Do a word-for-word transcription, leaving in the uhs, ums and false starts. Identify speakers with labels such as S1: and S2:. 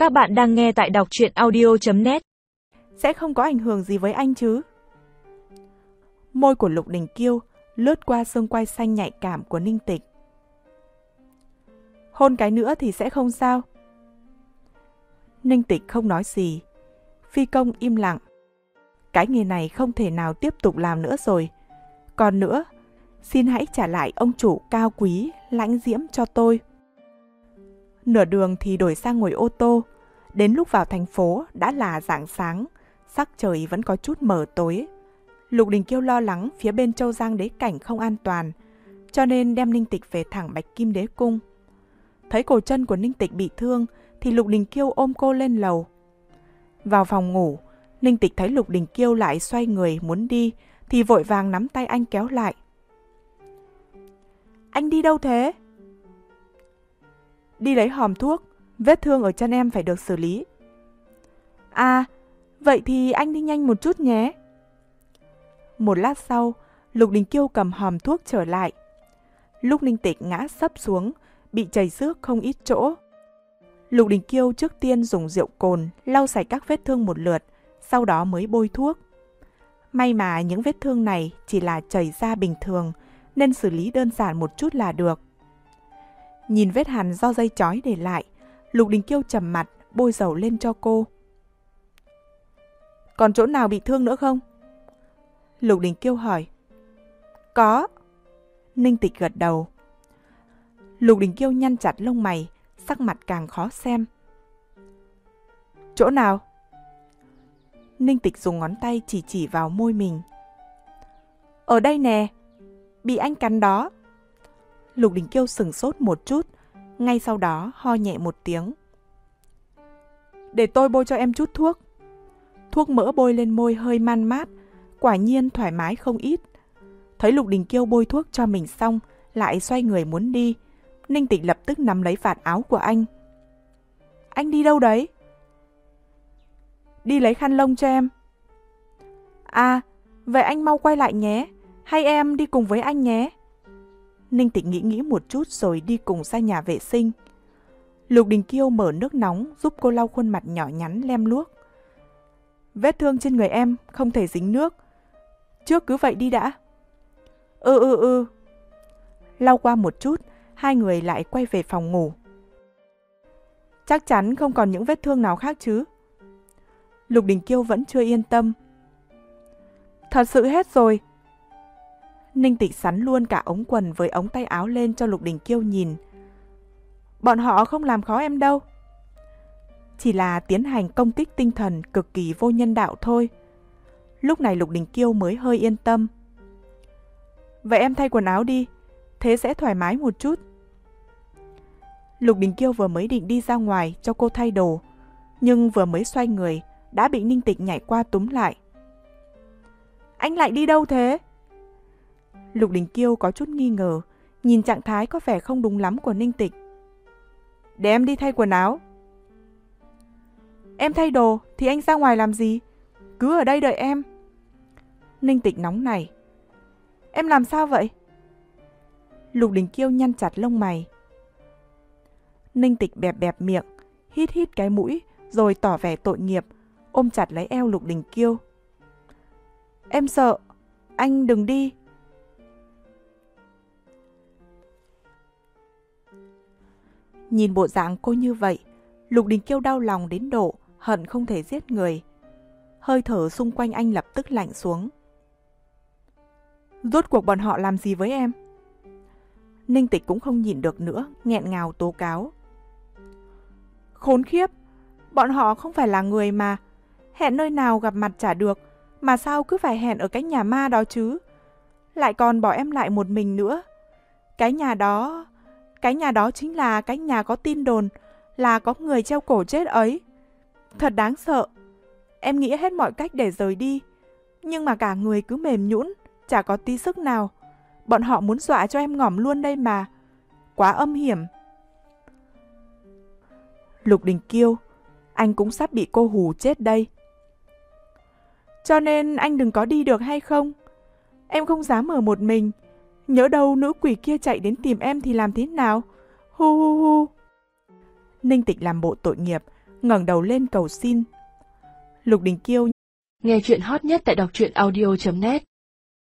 S1: Các bạn đang nghe tại đọc truyện audio chấm net.
S2: Sẽ không có ảnh hưởng gì với anh chứ? Môi của Lục Đình Kiêu lướt qua xương quai xanh nhạy cảm của Ninh Tịch. Hôn cái nữa thì sẽ không sao. Ninh Tịch không nói gì. Phi công im lặng. Cái nghề này không thể nào tiếp tục làm nữa rồi. Còn nữa, xin hãy trả lại ông chủ cao quý, lãnh diễm cho tôi. Nửa đường thì đổi sang ngồi ô tô. Đến lúc vào thành phố đã là rạng sáng, sắc trời vẫn có chút mờ tối. Lục Đình Kiêu lo lắng phía bên Châu Giang đế cảnh không an toàn, cho nên đem Ninh Tịch về thẳng Bạch Kim Đế Cung. Thấy cổ chân của Ninh Tịch bị thương thì Lục Đình Kiêu ôm cô lên lầu. Vào phòng ngủ, Ninh Tịch thấy Lục Đình Kiêu lại xoay người muốn đi thì vội vàng nắm tay anh kéo lại. Anh đi đâu thế? Đi lấy hòm thuốc, vết thương ở chân em phải được xử lý. À, vậy thì anh đi nhanh một chút nhé. Một lát sau, Lục Đình Kiêu cầm hòm thuốc trở lại. Lúc Ninh Tịch ngã sấp xuống, bị chảy xước không ít chỗ. Lục Đình Kiêu trước tiên dùng rượu cồn lau sạch các vết thương một lượt, sau đó mới bôi thuốc. May mà những vết thương này chỉ là chảy ra bình thường, nên xử lý đơn giản một chút là được. Nhìn vết hằn do dây chói để lại, Lục Đình Kiêu trầm mặt bôi dầu lên cho cô. Còn chỗ nào bị thương nữa không? Lục Đình Kiêu hỏi. Có. Ninh Tịch gật đầu. Lục Đình Kiêu nhăn chặt lông mày, sắc mặt càng khó xem. Chỗ nào? Ninh Tịch dùng ngón tay chỉ chỉ vào môi mình. Ở đây nè, bị anh cắn đó. Lục Đình Kiêu sửng sốt một chút, ngay sau đó ho nhẹ một tiếng. Để tôi bôi cho em chút thuốc. Thuốc mỡ bôi lên môi hơi man mát, quả nhiên thoải mái không ít. Thấy Lục Đình Kiêu bôi thuốc cho mình xong, lại xoay người muốn đi. Ninh Tịch lập tức nắm lấy vạt áo của anh. Anh đi đâu đấy? Đi lấy khăn lông cho em. À, vậy anh mau quay lại nhé, hay em đi cùng với anh nhé. Ninh Tịch nghĩ nghĩ một chút rồi đi cùng ra nhà vệ sinh. Lục Đình Kiêu mở nước nóng giúp cô lau khuôn mặt nhỏ nhắn lem luốc. Vết thương trên người em không thể dính nước. Trước cứ vậy đi đã. Ừ ừ ừ. Lau qua một chút, hai người lại quay về phòng ngủ. Chắc chắn không còn những vết thương nào khác chứ? Lục Đình Kiêu vẫn chưa yên tâm. Thật sự hết rồi. Ninh Tịch sắn luôn cả ống quần với ống tay áo lên cho Lục Đình Kiêu nhìn. Bọn họ không làm khó em đâu. Chỉ là tiến hành công kích tinh thần cực kỳ vô nhân đạo thôi. Lúc này Lục Đình Kiêu mới hơi yên tâm. Vậy em thay quần áo đi, thế sẽ thoải mái một chút. Lục Đình Kiêu vừa mới định đi ra ngoài cho cô thay đồ, nhưng vừa mới xoay người đã bị Ninh Tịch nhảy qua túm lại. Anh lại đi đâu thế? Lục Đình Kiêu có chút nghi ngờ, nhìn trạng thái có vẻ không đúng lắm của Ninh Tịch. Để em đi thay quần áo. Em thay đồ thì anh ra ngoài làm gì? Cứ ở đây đợi em. Ninh Tịch nóng nảy. Em làm sao vậy? Lục Đình Kiêu nhăn chặt lông mày. Ninh Tịch bẹp bẹp miệng, hít hít cái mũi rồi tỏ vẻ tội nghiệp, ôm chặt lấy eo Lục Đình Kiêu. Em sợ, anh đừng đi. Nhìn bộ dạng cô như vậy, Lục Đình Kiêu đau lòng đến độ hận không thể giết người. Hơi thở xung quanh anh lập tức lạnh xuống. Rốt cuộc bọn họ làm gì với em? Ninh Tịch cũng không nhịn được nữa, nghẹn ngào tố cáo. Khốn khiếp, bọn họ không phải là người mà. Hẹn nơi nào gặp mặt chả được, mà sao cứ phải hẹn ở cái nhà ma đó chứ? Lại còn bỏ em lại một mình nữa. Cái nhà đó... Cái nhà đó chính là cái nhà có tin đồn là có người treo cổ chết ấy. Thật đáng sợ. Em nghĩ hết mọi cách để rời đi, nhưng mà cả người cứ mềm nhũn, chả có tí sức nào. Bọn họ muốn dọa cho em ngỏm luôn đây mà. Quá âm hiểm. Lục Đình Kiêu, anh cũng sắp bị cô hù chết đây. Cho nên anh đừng có đi được hay không? Em không dám ở một mình. Nhỡ đâu nữ quỷ kia chạy đến tìm em thì làm thế nào? Hu hu hu. Ninh Tịch làm bộ tội nghiệp, ngẩng đầu lên cầu xin. Lục Đình Kiêu
S3: Nghe chuyện hot nhất tại đọc truyện audio chấm net